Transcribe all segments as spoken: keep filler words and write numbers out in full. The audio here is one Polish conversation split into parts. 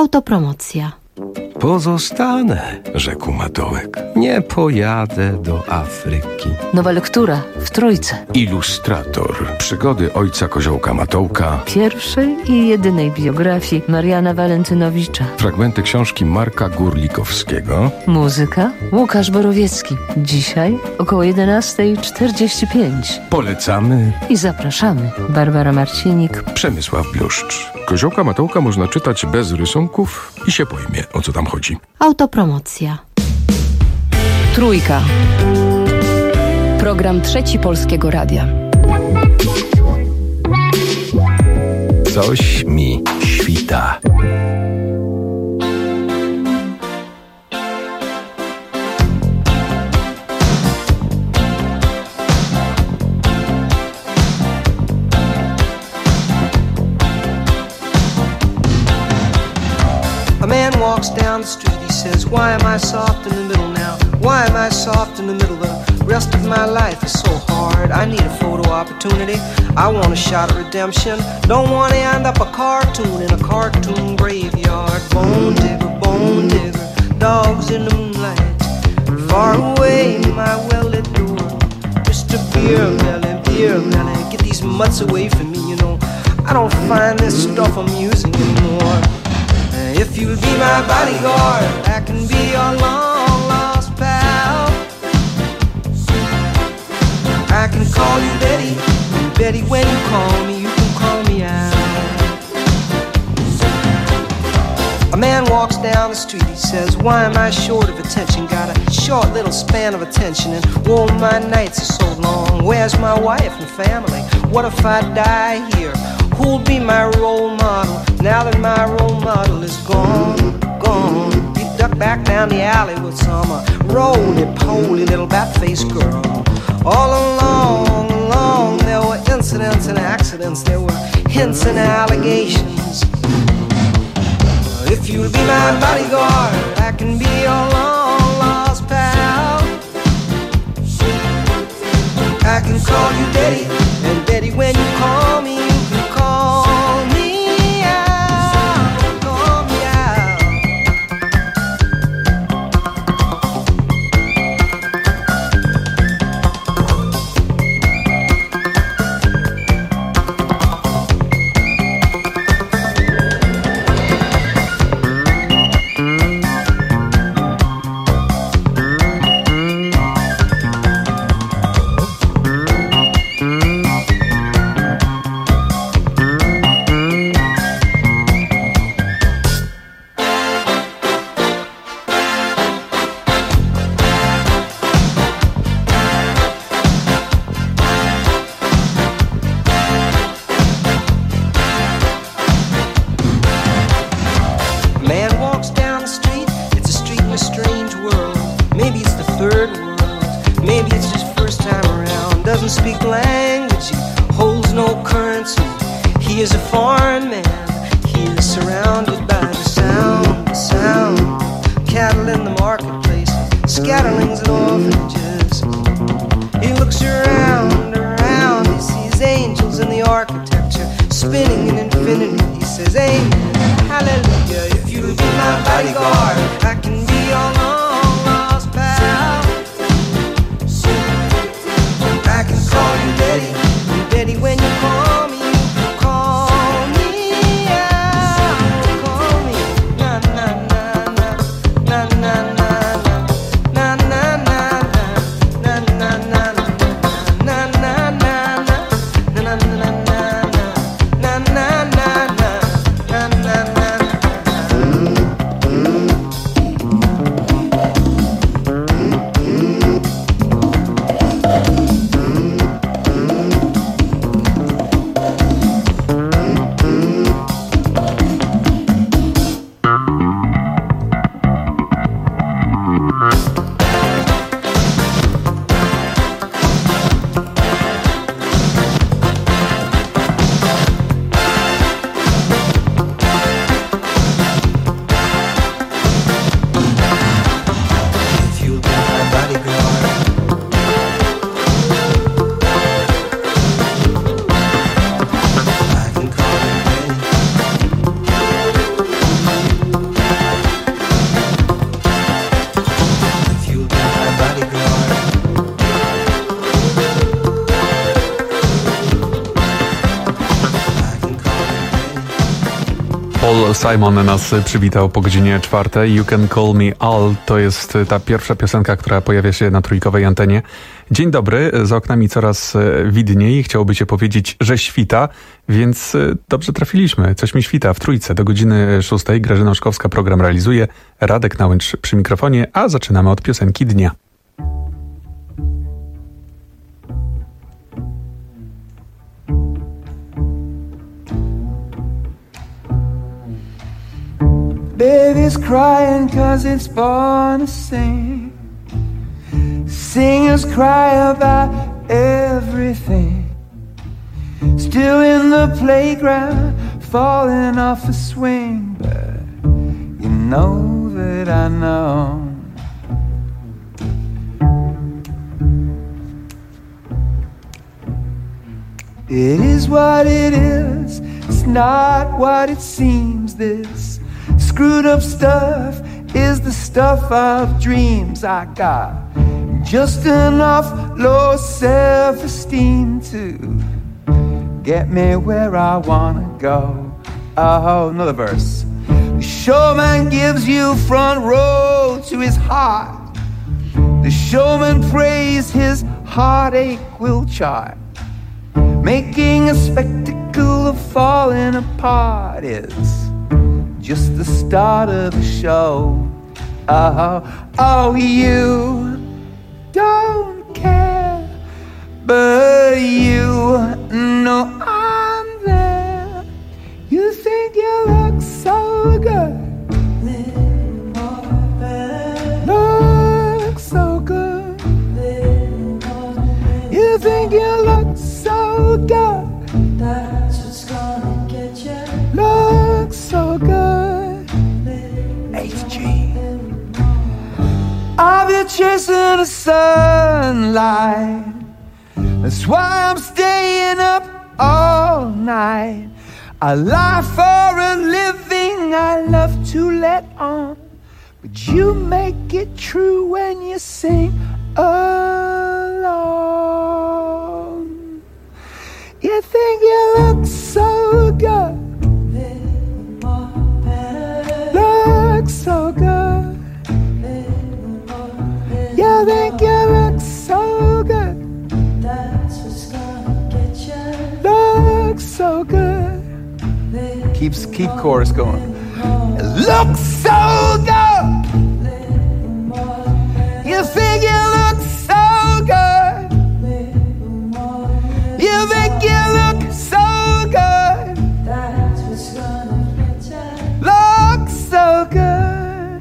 Autopromocja. Pozostanę, rzekł Matołek. Nie pojadę do Afryki. Nowa lektura w Trójce. Ilustrator. Przygody ojca Koziołka Matołka. Pierwszej i jedynej biografii Mariana Walentynowicza. Fragmenty książki Marka Górlikowskiego. Muzyka Łukasz Borowiecki. Dzisiaj około jedenasta czterdzieści pięć. Polecamy i zapraszamy. Barbara Marcinik, Przemysław Bluszcz. Koziołka Matołka można czytać bez rysunków i się pojmie, o co tam chodzi. Autopromocja. Trójka. Program Trzeci Polskiego Radia. Coś mi świta. A man walks down the street, he says, why am I soft in the middle now? Why am I soft in the middle? The rest of my life is so hard. I need a photo opportunity. I want a shot at redemption. Don't want to end up a cartoon in a cartoon graveyard. Bone digger, bone digger, dogs in the moonlight. Far away, my well-lit door. Mister Beer Melly, Beer Melly, get these mutts away from me, you know. I don't find this stuff amusing anymore. If you'll be my bodyguard, I can be your long-lost pal. I can call you Betty, and Betty, when you call me, you can call me out. A man walks down the street, he says, why am I short of attention? Got a short little span of attention, and oh, my nights are so long. Where's my wife and family? What if I die here? Who'll be my role model now that my role model is gone, gone? You duck back down the alley with some uh, roly-poly little bat-faced girl. All along, along, there were incidents and accidents. There were hints and allegations. If you'll be my bodyguard, I can be your long-lost pal. I can call you Betty, and Betty, when you call me, you can call me out, call me out. Paul Simon nas przywitał po godzinie czwartej. You Can Call Me Al to jest ta pierwsza piosenka, która pojawia się na trójkowej antenie. Dzień dobry, za oknami coraz widniej. Chciałoby się powiedzieć, że świta, więc dobrze trafiliśmy. Coś mi świta w trójce do godziny szóstej. Grażyna Oszkowska program realizuje. Radek Nałęcz przy mikrofonie, a zaczynamy od piosenki dnia. Baby's crying 'cause it's born to sing. Singers cry about everything. Still in the playground, falling off a swing. But you know that I know. It is what it is. It's not what it seems. This screwed up stuff is the stuff of dreams. I got just enough low self-esteem to get me where I wanna go. Oh, another verse. The showman gives you front row to his heart. The showman prays his heartache will chart. Making a spectacle of falling apart is just the start of the show. Oh, oh, you don't care, but you know I'm there. You think you look so good, look so good. You think you look so good, that's what's gonna get you. Look so good. H G. I've been chasing the sunlight. That's why I'm staying up all night. I lie for a living, I love to let on. But you make it true when you sing along. You think you look so good, look so good. You think you look so good, that's what's gonna get you. Look so good. Keeps keep chorus going. Look so good. You think you look so good. You think you look so good. That's what's gonna get you. Look so good.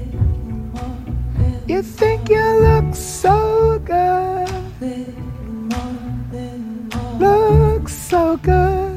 You think you look so good. Look so good.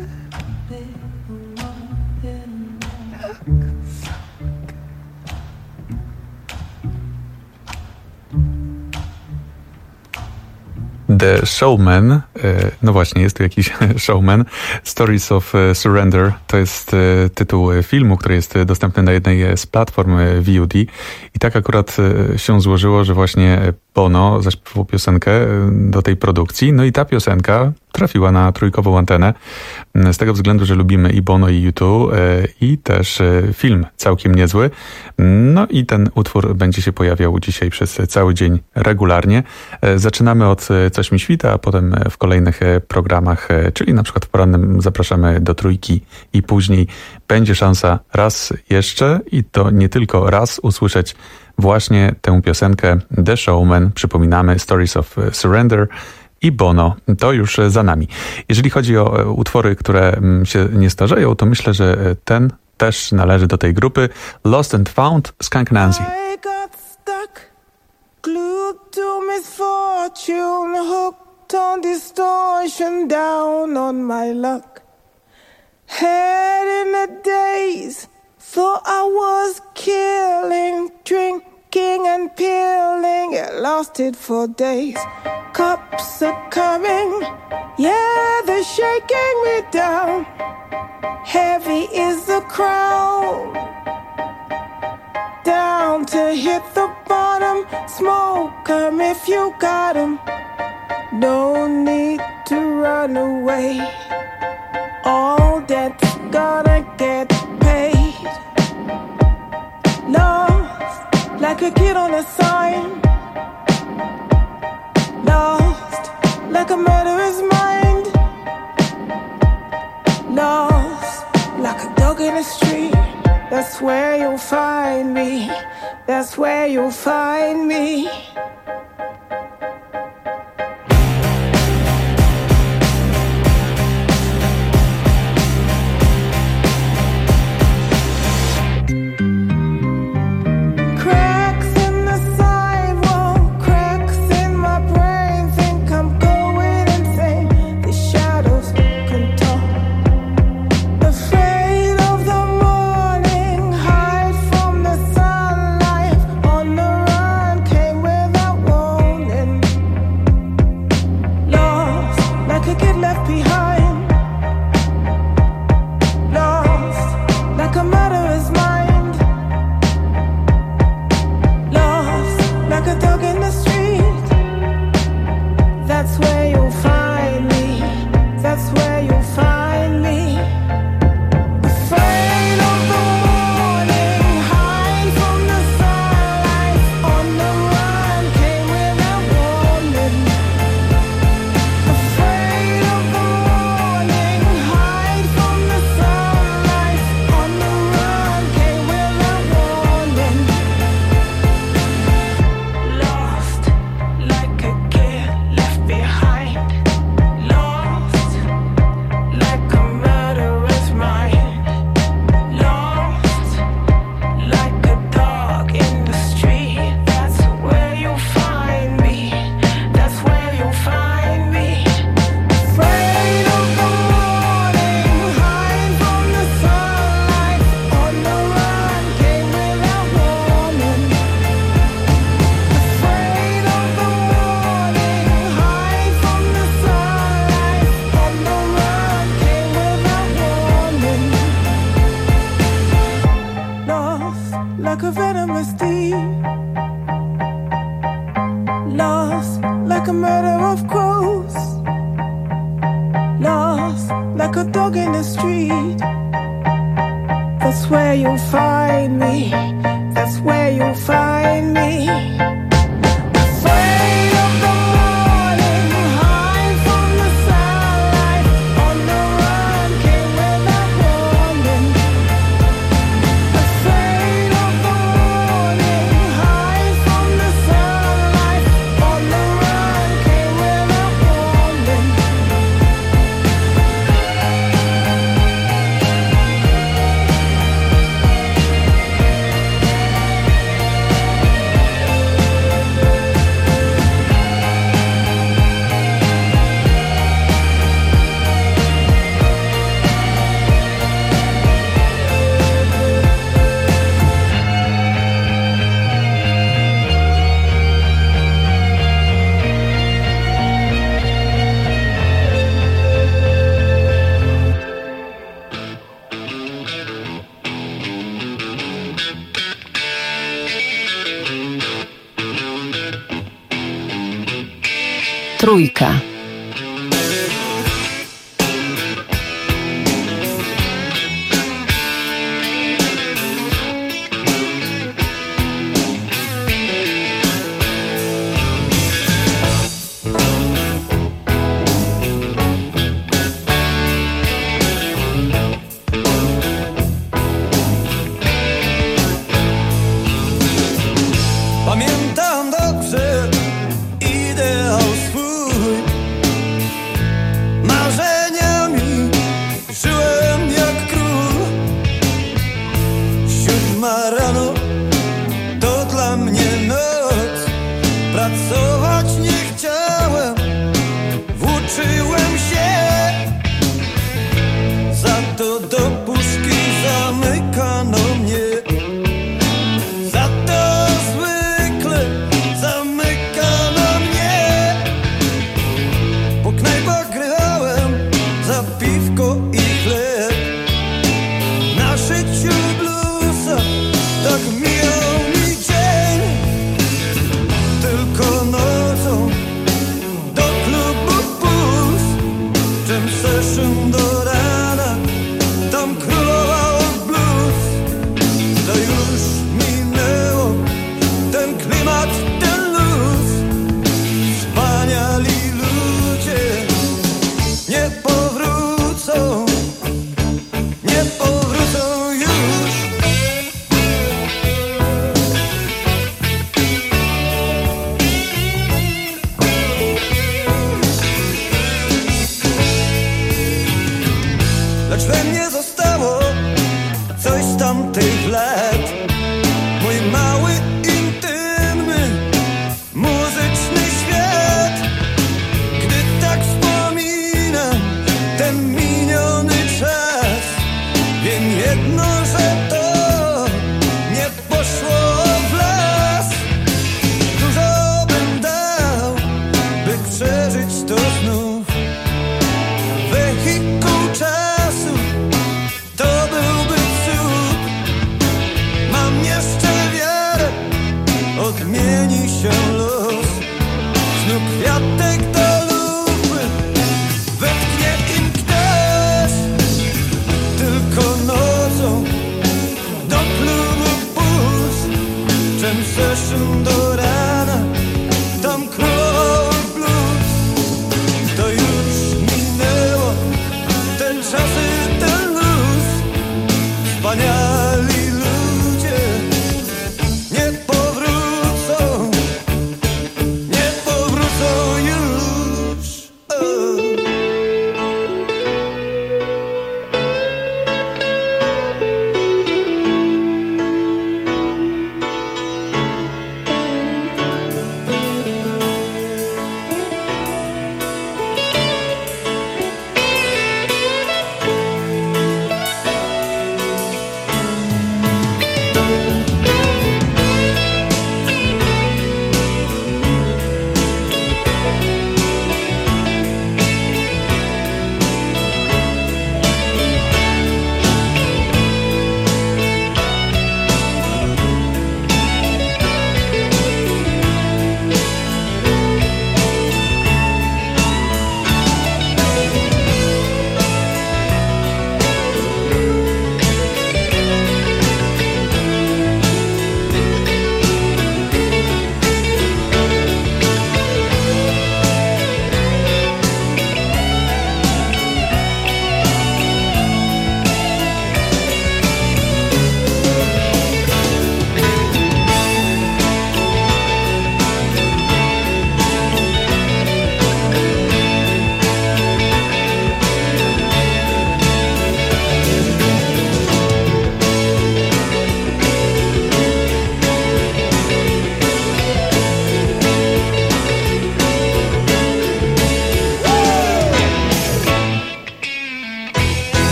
The Showman, no właśnie, jest tu jakiś showman. Stories of Surrender to jest tytuł filmu, który jest dostępny na jednej z platform V O D. I tak akurat się złożyło, że właśnie Bono zaśpiewał piosenkę do tej produkcji. No i ta piosenka trafiła na trójkową antenę z tego względu, że lubimy i Bono, i U dwa i też film całkiem niezły. No i ten utwór będzie się pojawiał dzisiaj przez cały dzień regularnie. Zaczynamy od Coś mi świta, a potem w kolejnych programach, czyli na przykład w porannym zapraszamy do trójki i później będzie szansa raz jeszcze i to nie tylko raz usłyszeć właśnie tę piosenkę The Showman. Przypominamy Stories of Surrender i Bono. To już za nami. Jeżeli chodzi o utwory, które się nie starzeją, to myślę, że ten też należy do tej grupy. Lost and Found, Skunk Nancy. I got stuck, glued to misfortune, hooked on distortion, down on my luck. Head in a daze, thought I was killing, drinking and peeling, it lasted for days. Cops are coming, yeah, they're shaking me down. Heavy is the crown, down to hit the bottom. Smoke 'em if you got 'em, no need to run away. All debt's gonna get paid. like a kid on a sign. Lost like a murderer's mind. Lost like a dog in the street. That's where you'll find me. That's where you'll find me. Trójka. Pamiętam dobrze ideał swój, marzeniami żyłem jak król. Siódma rano to dla mnie noc, pracować nie chciałem, włóczyłem się, za to do puszki zamykano mnie. Tylko nocą do klubu puls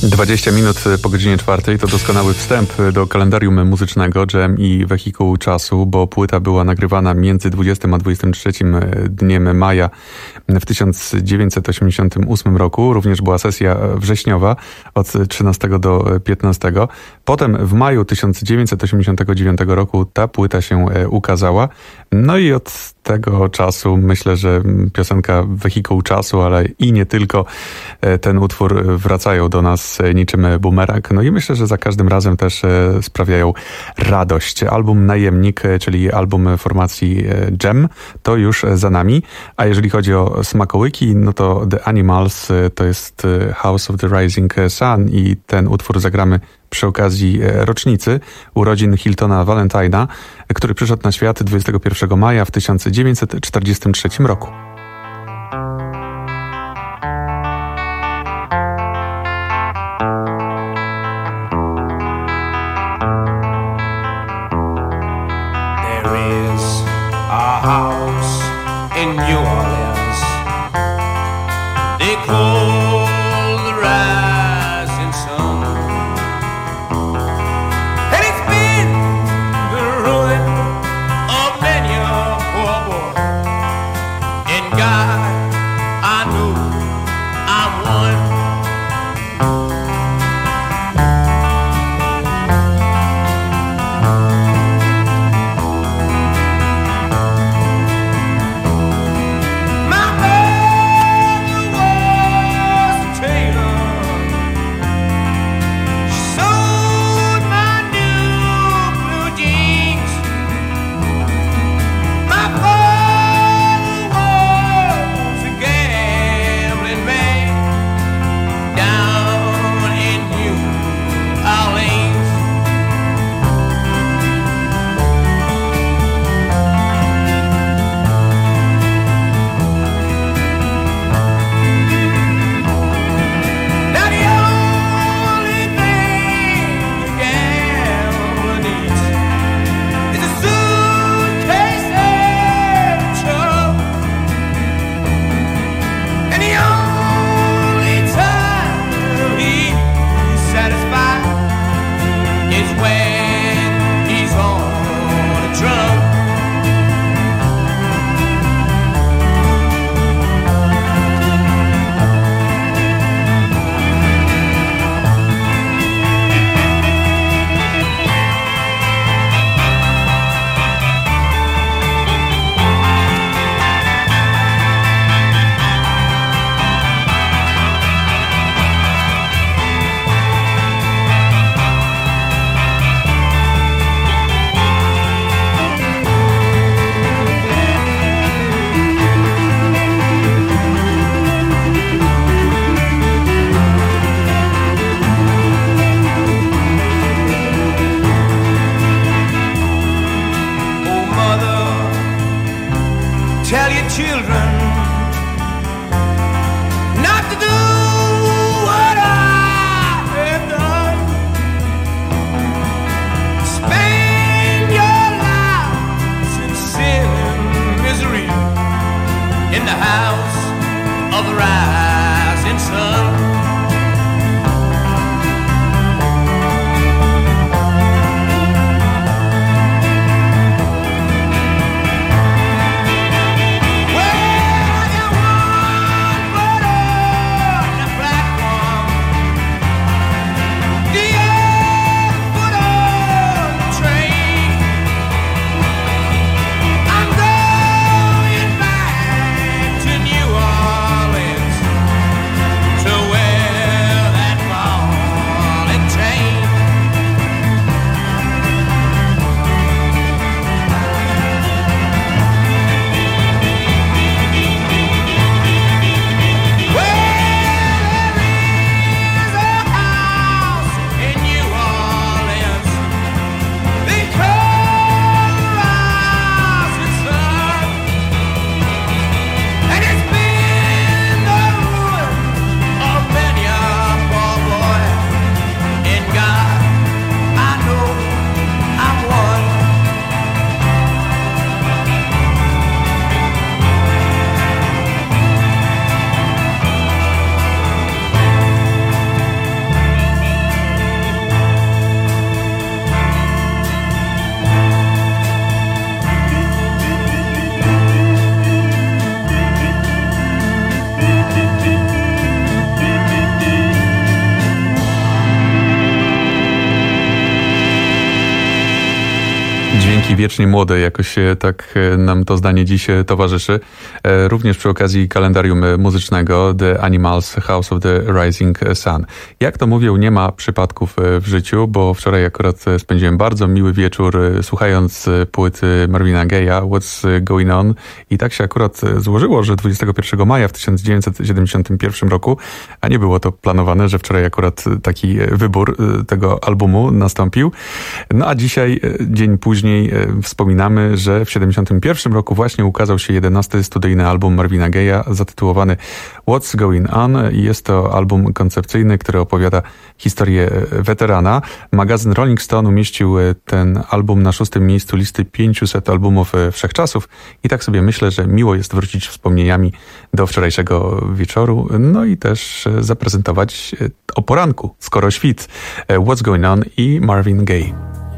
dwadzieścia minut po godzinie czwartej to doskonały wstęp do kalendarium muzycznego Jam i Wehikuł Czasu, bo płyta była nagrywana między dwudziestym a dwudziestym trzecim dniem maja w tysiąc dziewięćset osiemdziesiątym ósmym roku. Również była sesja wrześniowa od trzynastego do piętnastego. Potem w maju tysiąc dziewięćset osiemdziesiątego dziewiątego roku ta płyta się ukazała. No i od tego czasu myślę, że piosenka Wehikuł Czasu, ale i nie tylko, ten utwór wracają do nas niczym bumerang. No i myślę, że za każdym razem też sprawiają radość. Album Najemnik, czyli album formacji Jam, to już za nami. A jeżeli chodzi o smakołyki, no to The Animals to jest House of the Rising Sun i ten utwór zagramy przy okazji rocznicy urodzin Hiltona Valentina, który przyszedł na świat dwudziestego pierwszego maja w tysiąc dziewięćset czterdziestym trzecim roku. There is a house in New Orleans they call the Rising Sun. And it's been the ruin of many a poor boy. And God, I know I'm one. My mother was Dźwięki wiecznie młode, jakoś tak nam to zdanie dziś towarzyszy. Również przy okazji kalendarium muzycznego The Animals House of the Rising Sun. Jak to mówią, nie ma przypadków w życiu, bo wczoraj akurat spędziłem bardzo miły wieczór słuchając płyty Marvina Gaye'a What's Going On i tak się akurat złożyło, że dwudziestego pierwszego maja w tysiąc dziewięćset siedemdziesiątym pierwszym roku, a nie było to planowane, że wczoraj akurat taki wybór tego albumu nastąpił. No a dzisiaj, dzień później, wspominamy, że w siedemdziesiątym pierwszym roku właśnie ukazał się jedenasty studyjny album Marvina Gaye'a zatytułowany What's Going On. Jest to album koncepcyjny, który opowiada historię weterana. Magazyn Rolling Stone umieścił ten album na szóstym miejscu listy pięciuset albumów wszechczasów i tak sobie myślę, że miło jest wrócić wspomnieniami do wczorajszego wieczoru, no i też zaprezentować o poranku, skoro świt, What's Going On i Marvin Gaye.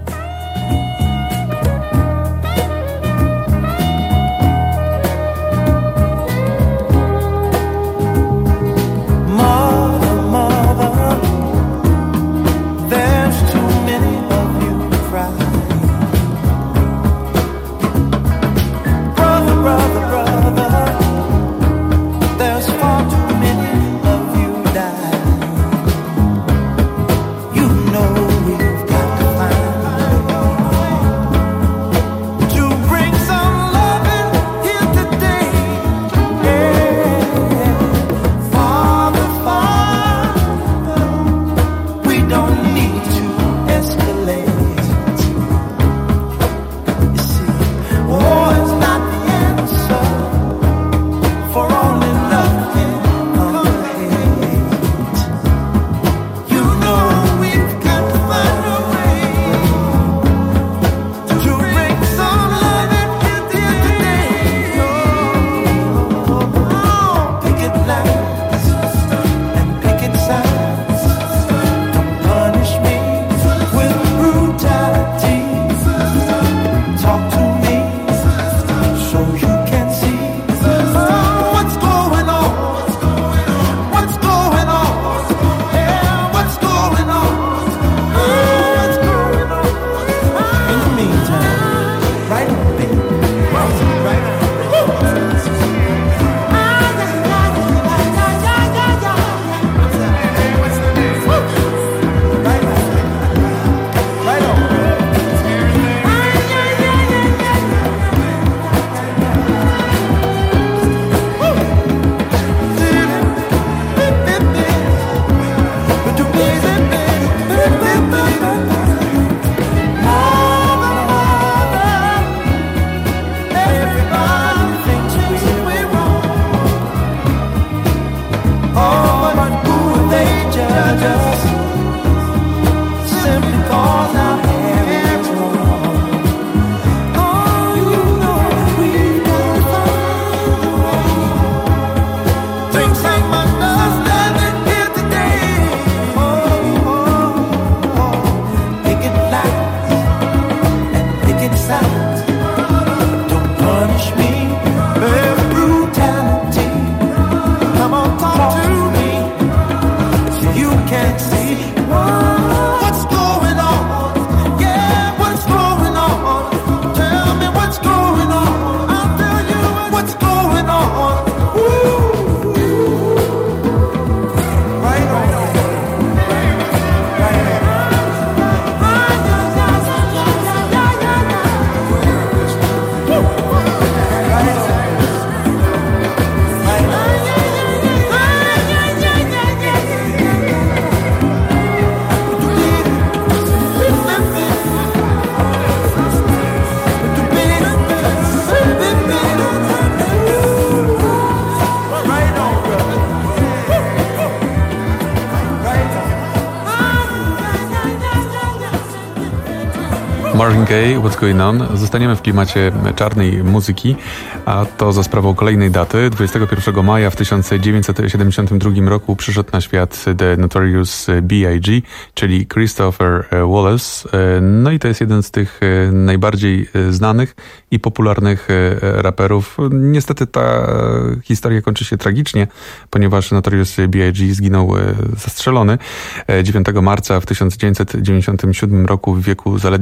Marvin Gaye, What's Going On. Zostaniemy w klimacie czarnej muzyki, a to za sprawą kolejnej daty. dwudziestego pierwszego maja w tysiąc dziewięćset siedemdziesiątym drugim roku przyszedł na świat The Notorious B I G, czyli Christopher Wallace. No i to jest jeden z tych najbardziej znanych i popularnych raperów. Niestety ta historia kończy się tragicznie, ponieważ Notorious B I G zginął zastrzelony dziewiątego marca w tysiąc dziewięćset dziewięćdziesiątym siódmym roku w wieku zaledwie dwudziestu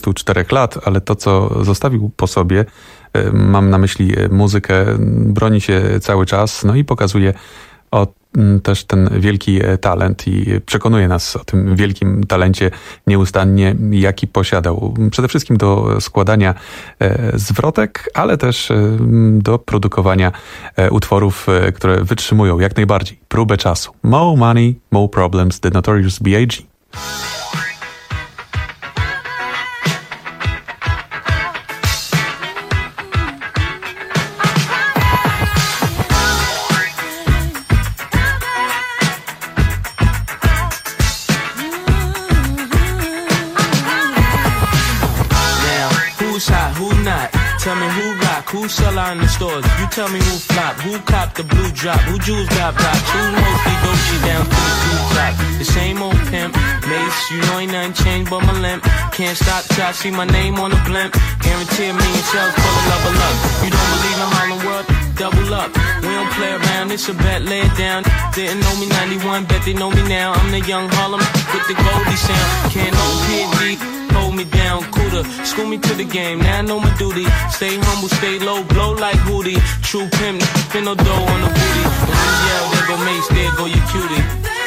dwudziestu czterech lat, ale to, co zostawił po sobie, mam na myśli muzykę, broni się cały czas, no i pokazuje o, też ten wielki talent i przekonuje nas o tym wielkim talencie nieustannie, jaki posiadał. Przede wszystkim do składania zwrotek, ale też do produkowania utworów, które wytrzymują jak najbardziej próbę czasu. More Money, More Problems, The Notorious B I G Tell me who rock, who sell out in the stores. You tell me who flop, who cop the blue drop, who jewels got blocks, who mostly Dolce down to the two top. The same old pimp, Mace, you know ain't nothing changed but my limp. Can't stop till I see my name on the blimp. Guarantee a million shells full of level up. You don't believe in Harlem World? Double up. We don't play around, it's a bet, lay it down. Didn't know me ninety-one, bet they know me now. I'm the young Harlem with the Goldie sound. Can't no P and D. Hold me down, cooler, school me to the game, now I know my duty. Stay humble, stay low, blow like Hootie. True pimp, spin no dough on the booty. When you yell, there go Mace, there go your cutie.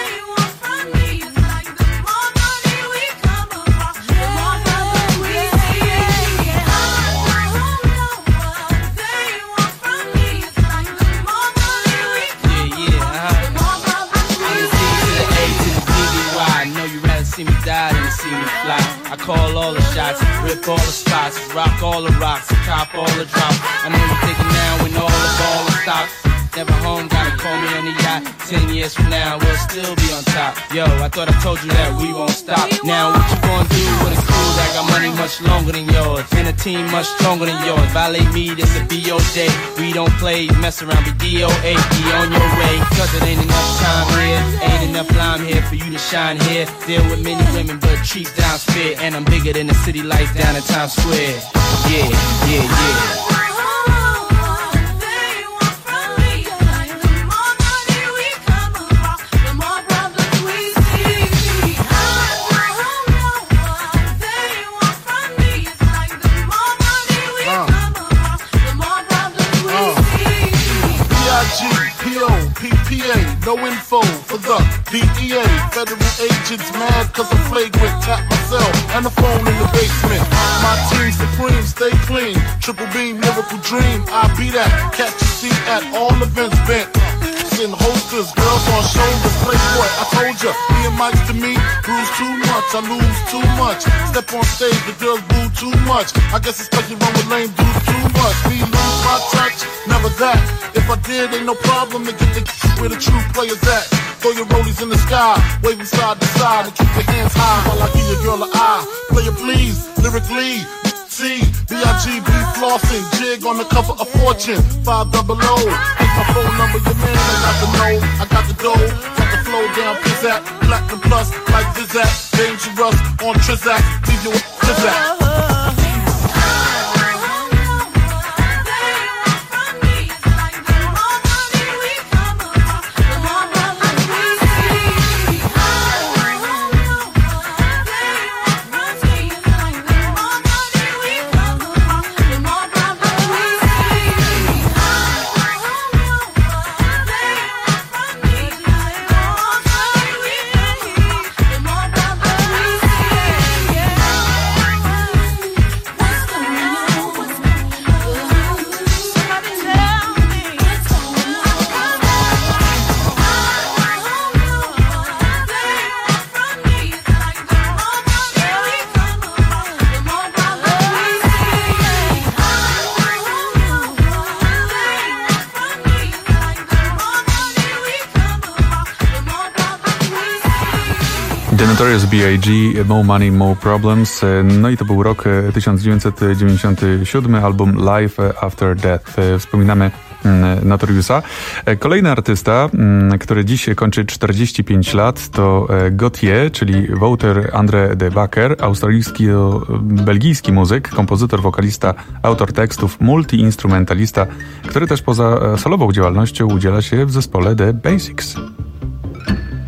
See me die than to see me fly. I call all the shots, rip all the spots, rock all the rocks, cop all the drops. I know you thinking now when all the ball stops. Never home, gotta call me on the yacht. Ten years from now, we'll still be on top. Yo, I thought I told you that we won't stop. Now what you gonna do with a crew that got money much longer than yours, and a team much stronger than yours? Violate me, this a B O J. We don't play, mess around, be D O A. Be on your way, cause it ain't enough time here. Ain't enough lime here for you to shine here. Deal with many women, but treat down fair. And I'm bigger than the city lights down in Times Square. Yeah, yeah, yeah. No info for the D E A. Federal agents mad cause I'm flagrant. Tap myself and the phone in the basement. My team supreme, stay clean. Triple beam, miracle dream. I be that. Catch a seat at all events bent. In holsters, girls on shoulders. Playboy, I told ya. Me and Mike's to me, bruise too much. I lose too much. Step on stage, the girls boo too much. I guess it's cause you run with lame dudes too much. Me lose my touch, never that. If I did, ain't no problem to get the where the true players at. Throw your rollies in the sky, waving side to side, and keep your hands high while I give your girl an eye. Play it please, lyrically. C, B I G B flossing, jig on the cover of Fortune, five double O. It's my phone number, your man, I got the know, I got the dough, got the flow down, pizzazz, platinum plus, like Zizak, dangerous on Trizak, leave you with Trizak. The Notorious B I G, More Money, More Problems. No i to był rok tysiąc dziewięćset dziewięćdziesiąty siódmy, album Life After Death. Wspominamy Notoriusa. Kolejny artysta, który dziś kończy czterdzieści pięć lat, to Gotye, czyli Wouter André de Backer, australijski-belgijski muzyk, kompozytor, wokalista, autor tekstów, multi-instrumentalista, który też poza solową działalnością udziela się w zespole The Basics.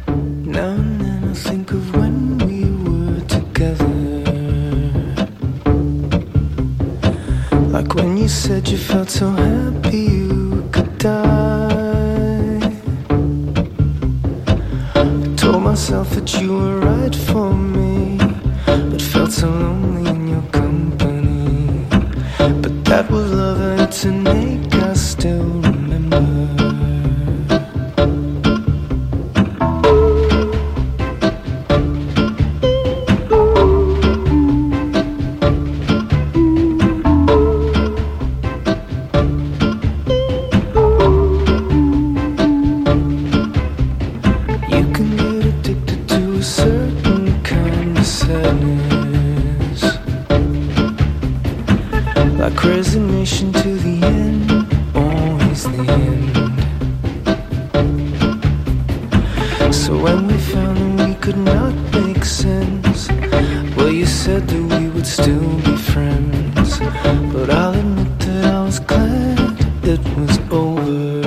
Think of when we were together. Like when you said you felt so happy you could die. I told myself that you were right for me, but felt so lonely in your company. But that was love and to make us still remember. Like resignation to the end, always the end. So when we found that we could not make sense, well, you said that we would still be friends. But I'll admit that I was glad it was over.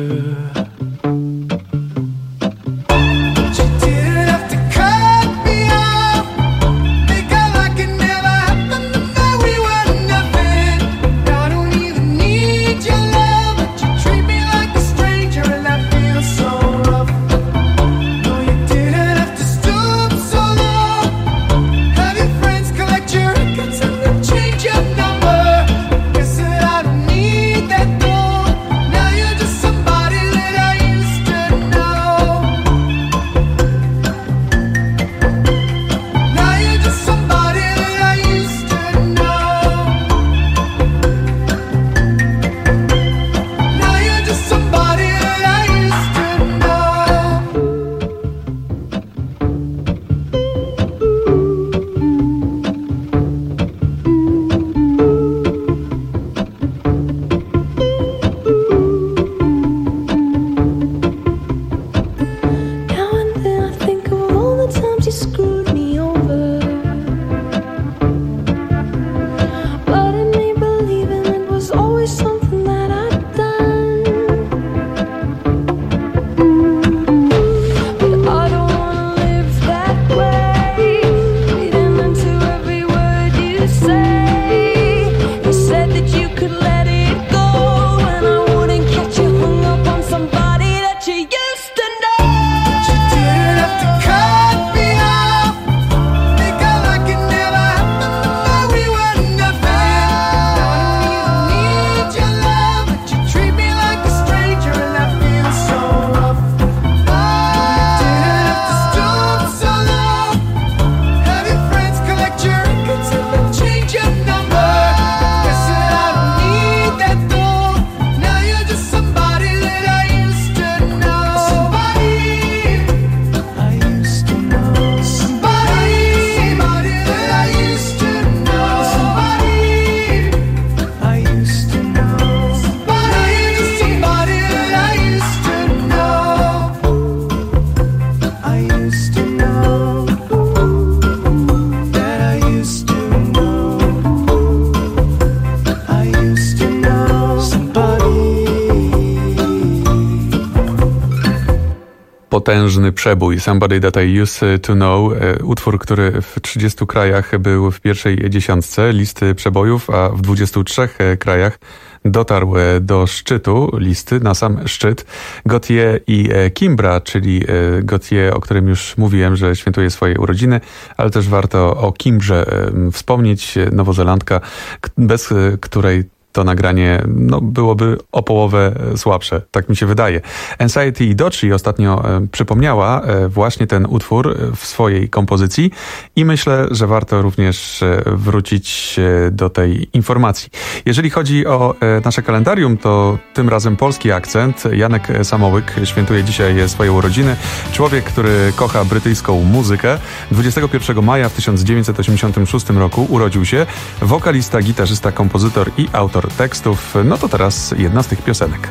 Potężny przebój Somebody That I Used To Know, utwór, który w trzydziestu krajach był w pierwszej dziesiątce listy przebojów, a w dwudziestu trzech krajach dotarł do szczytu listy, na sam szczyt. Gotye i Kimbra, czyli Gotye, o którym już mówiłem, że świętuje swoje urodziny, ale też warto o Kimbrze wspomnieć, nowozelandka, bez której to nagranie no, byłoby o połowę słabsze, tak mi się wydaje. Anxiety i Dochi ostatnio e, przypomniała e, właśnie ten utwór w swojej kompozycji i myślę, że warto również e, wrócić e, do tej informacji. Jeżeli chodzi o e, nasze kalendarium, to tym razem polski akcent. Janek Samołyk świętuje dzisiaj swoje urodziny. Człowiek, który kocha brytyjską muzykę. dwudziestego pierwszego maja w tysiąc dziewięćset osiemdziesiątym szóstym roku urodził się wokalista, gitarzysta, kompozytor i autor tekstów. No to teraz jedna z tych piosenek.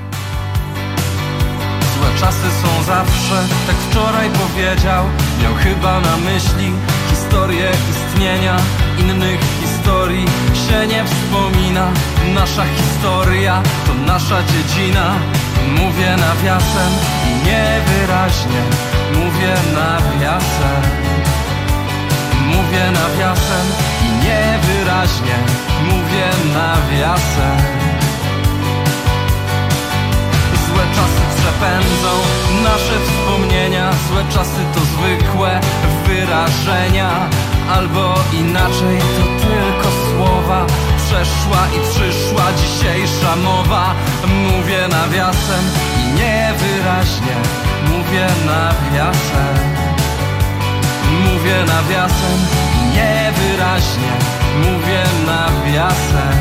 Złe czasy są zawsze, tak wczoraj powiedział. Miał chyba na myśli historię istnienia. Innych historii się nie wspomina. Nasza historia to nasza dziedzina. Mówię nawiasem i niewyraźnie. Mówię nawiasem. Mówię nawiasem i niewyraźnie. Mówię nawiasem. Złe czasy przepędzą nasze wspomnienia, złe czasy to zwykłe wyrażenia, albo inaczej to tylko słowa. Przeszła i przyszła dzisiejsza mowa. Mówię nawiasem i niewyraźnie, mówię nawiasem. Mówię nawiasem i niewyraźnie, mówię nawiasem.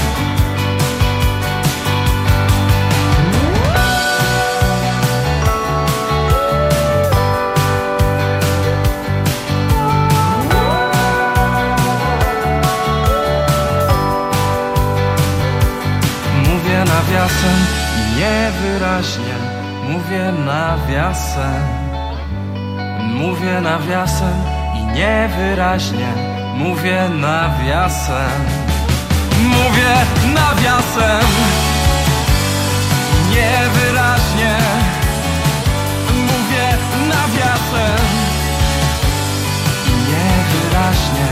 Mówię nawiasem i niewyraźnie, mówię nawiasem. Mówię nawiasem i niewyraźnie, mówię nawiasem. Mówię nawiasem, niewyraźnie, mówię nawiasem i niewyraźnie.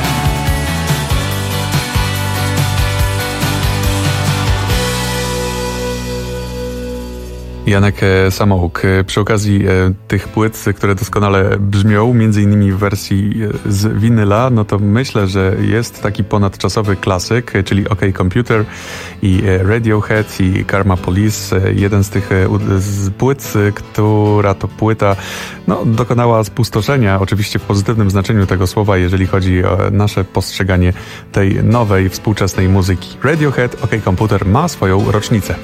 Janek Samouk. Przy okazji tych płyt, które doskonale brzmią, między innymi w wersji z winyla, no to myślę, że jest taki ponadczasowy klasyk, czyli OK Computer i Radiohead i Karma Police. Jeden z tych z płyt, która to płyta no, dokonała spustoszenia, oczywiście w pozytywnym znaczeniu tego słowa, jeżeli chodzi o nasze postrzeganie tej nowej, współczesnej muzyki. Radiohead, OK Computer ma swoją rocznicę.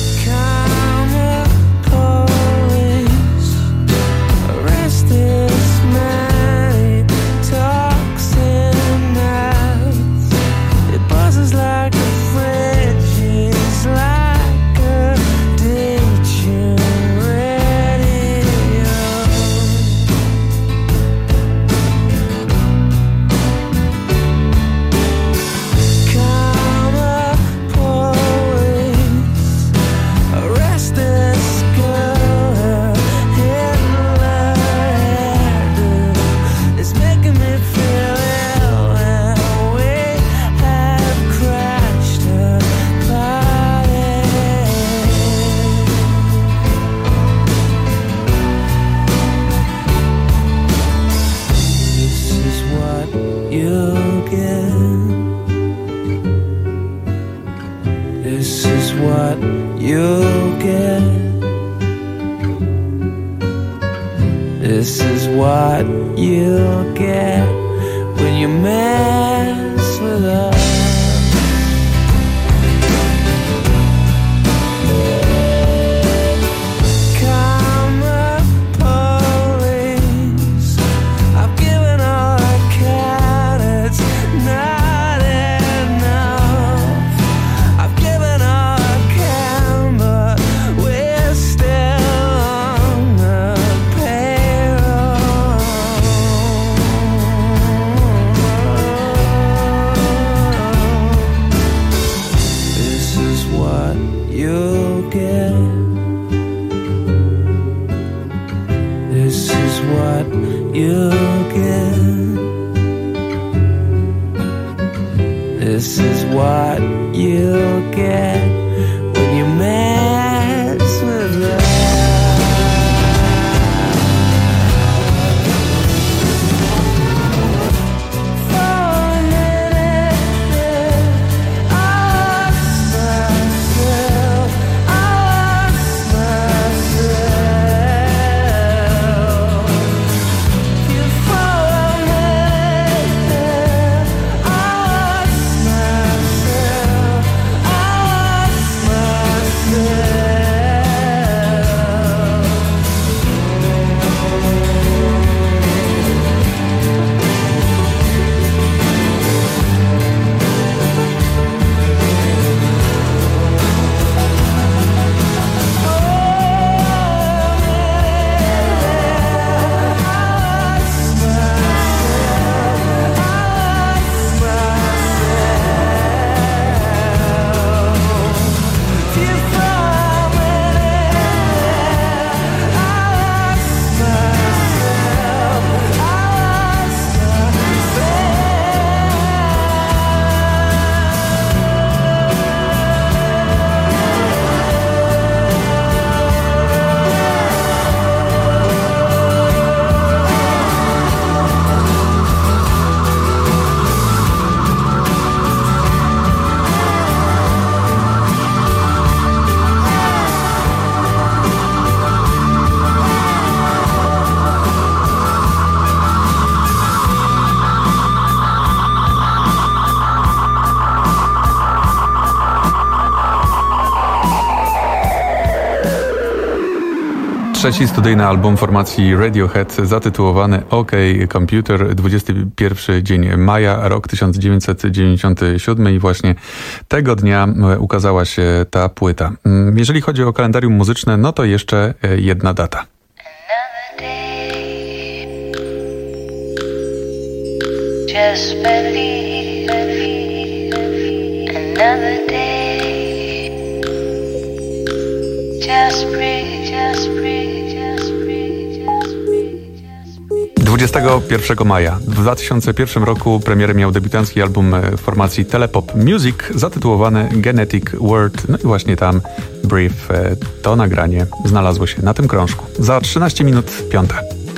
This is what you'll get when you mess with us. Oh Trzeci studyjny album formacji Radiohead zatytułowany OK Computer, dwudziesty pierwszy dzień maja, rok tysiąc dziewięćset dziewięćdziesiąty siódmy i właśnie tego dnia ukazała się ta płyta. Jeżeli chodzi o kalendarium muzyczne, no to jeszcze jedna data. Just believe, another day. Just breathe, just breathe, just breathe, just breathe, just breathe. dwudziestego pierwszego maja w dwa tysiące pierwszym roku premierę miał debiutancki album formacji Telepop Music zatytułowany Genetic World. No i właśnie tam Brief, to nagranie znalazło się na tym krążku. Za trzynaście minut piąta.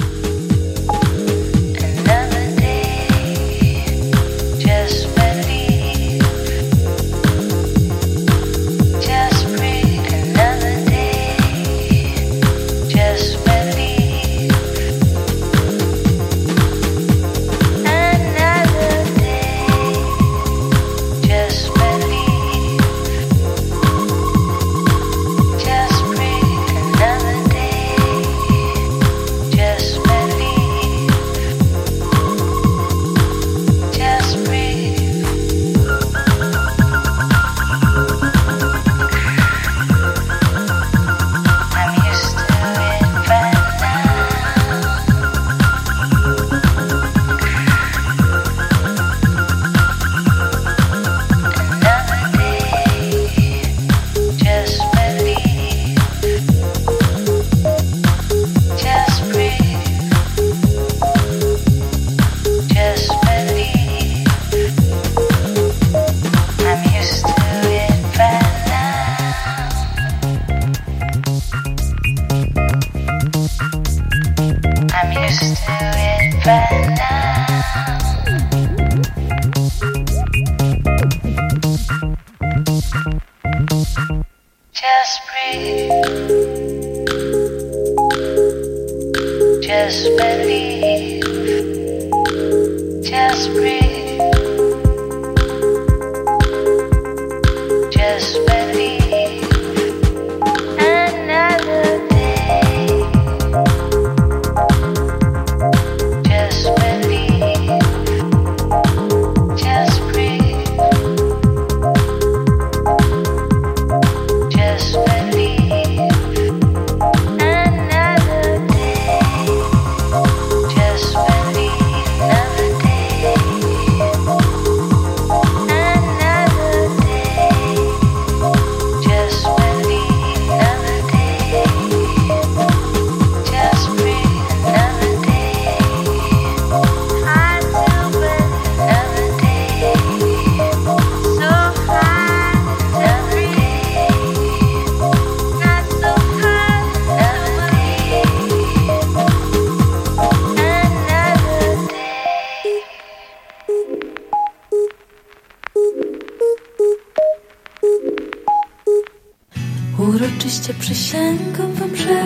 Uroczyście przysięgam wam, że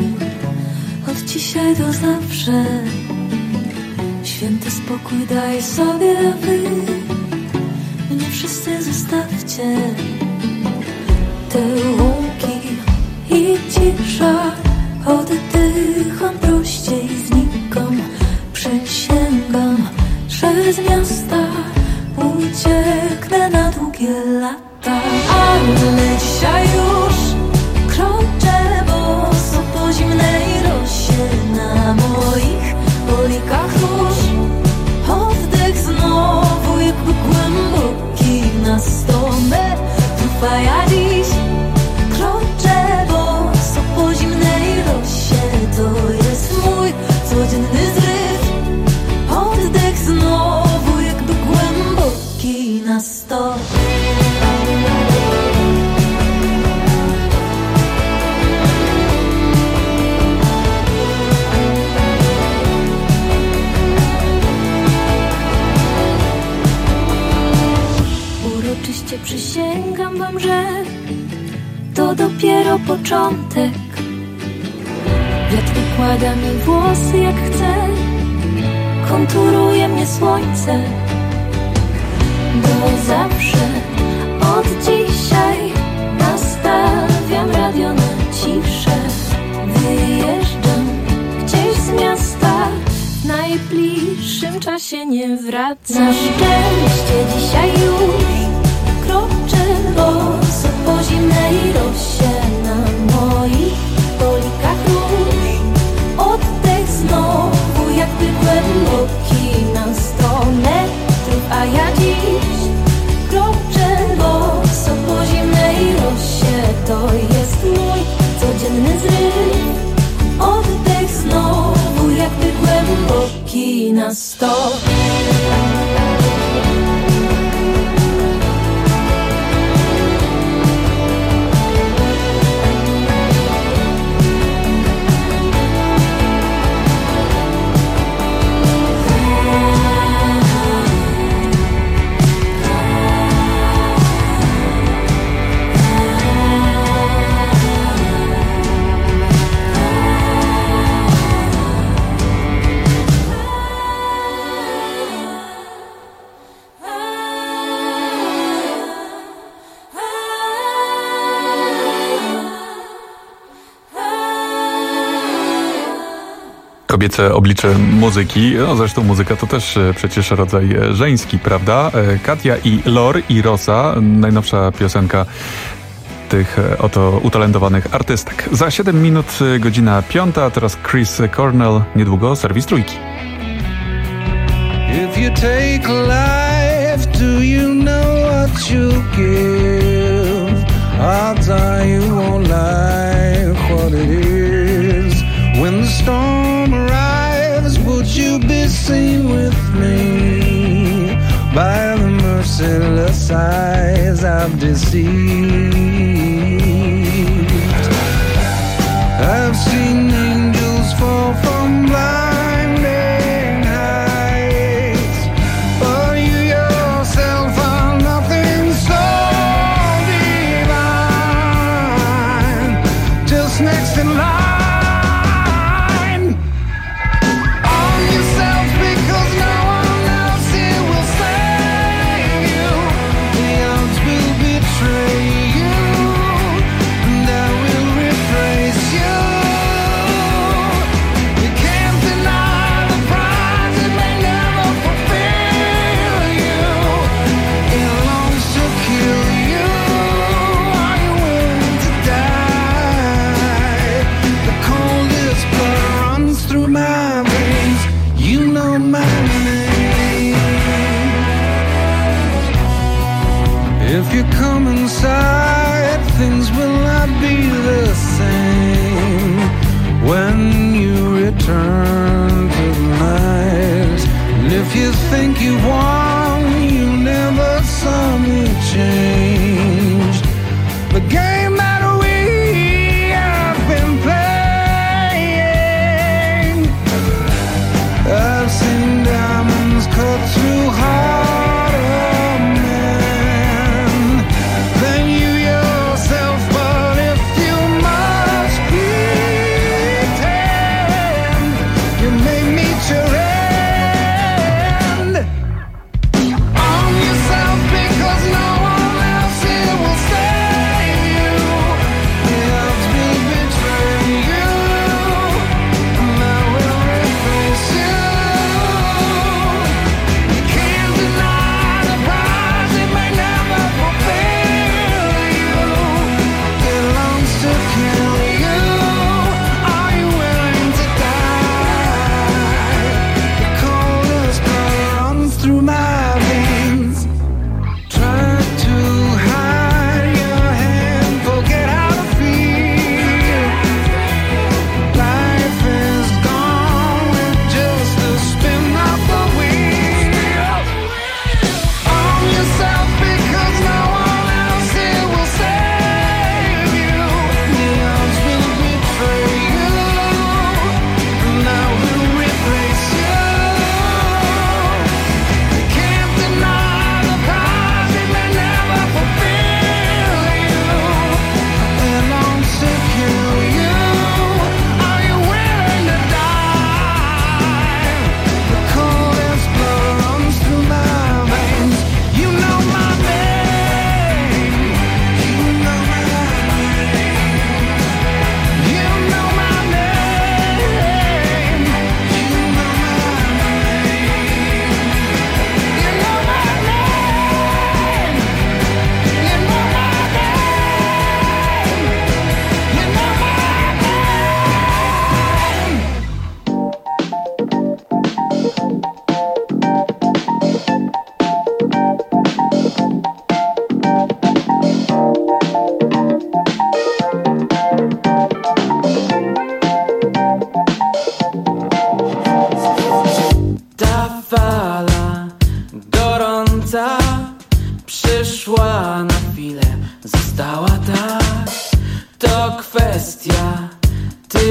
od dzisiaj do zawsze święty spokój daję sobie, a wy mnie wszyscy zostawcie. Te łąki i cisza, oddycham prościej znikam. Przysięgam, że z miasta ucieknę na długie lata. Ale dzisiaj już kroczę boso po zimnej rosie. Na moich polikach róż oddech znowu jakby głęboki na sto metrów. A ja dziś kroczę boso po zimnej rosie. To jest mój codzienny zryw. Oddech znowu jakby głęboki na sto. Uroczyście przysięgam wam, że to dopiero początek. Wiatr układa mi włosy jak chce, konturuje mnie słońce. Bo zawsze od dzisiaj nastawiam radio na ciszę. Wyje w czasie nie wraca. Na szczęście dzisiaj już kroczę boso po zimnej rosie na moich polikach róż. Oddech znowu jakby głęboki na sto metrów, a ja dziś kroczę boso po zimnej rosie. To jest mój codzienny zryw. Oddech znowu jakby głęboki na sto. Kobiece oblicze muzyki, no zresztą muzyka to też przecież rodzaj żeński, prawda? Katia i Lor i Rosa, najnowsza piosenka tych oto utalentowanych artystek. Za siedem minut godzina piąta, a teraz Chris Cornell, niedługo serwis Trójki. If you take life, do you know what you give? Odds are you won't like what it is. When the storm arrives, would you be seen with me? By the merciless eyes I've deceived. I've seen angels fall from blinding heights, but you yourself are nothing so divine. Just next in line. If you come inside, things will not be the same when you return to the night. And if you think you won, you never saw me changed. The game that we have been playing, I've seen diamonds cut through heart.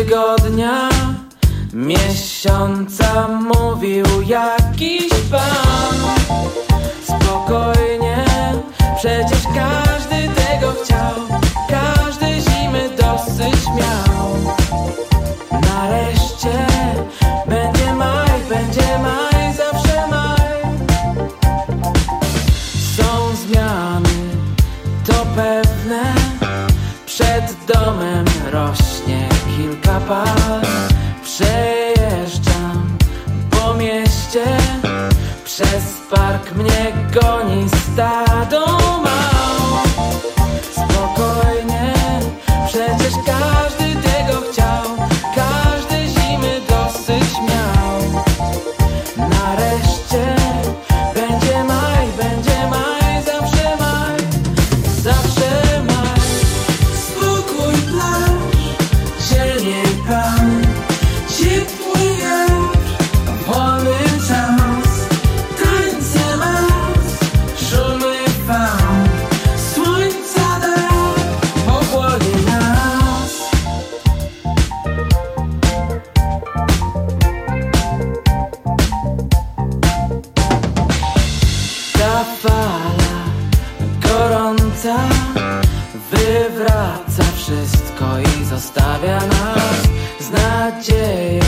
tygodnia, miesiąca mówił jakiś pan. Spokojnie, przecież każdy tego chciał, każdy zimy dosyć miał. Nareszcie będzie maj, będzie maj, zawsze maj. Są zmiany, to pewne, przed domem rośnie kilka par. Przejeżdżam po mieście, przez park mnie goni stado mał. Spokojnie, przecież każdy tego chciał, każdy zimy dosyć miał. Nareszcie będzie maj, będzie maj, zawsze maj, zawsze maj. Spokój plaż, zieleń pan, ciepły jak wolny czas, tańce mas, szumy fal, słońca deszcz ochłonie nas. Ta fala gorąca wywraca wszystko i zostawia nas z nadzieją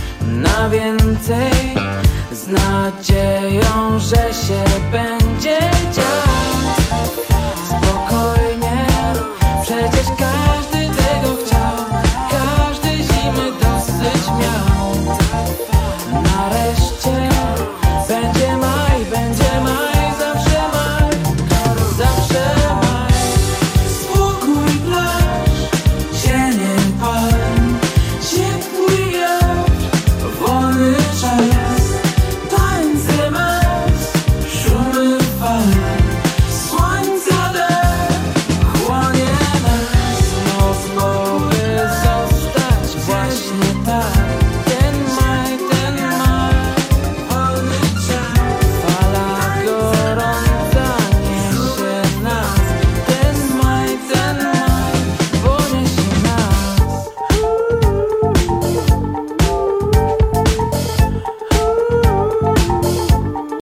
na więcej, z nadzieją, że się będzie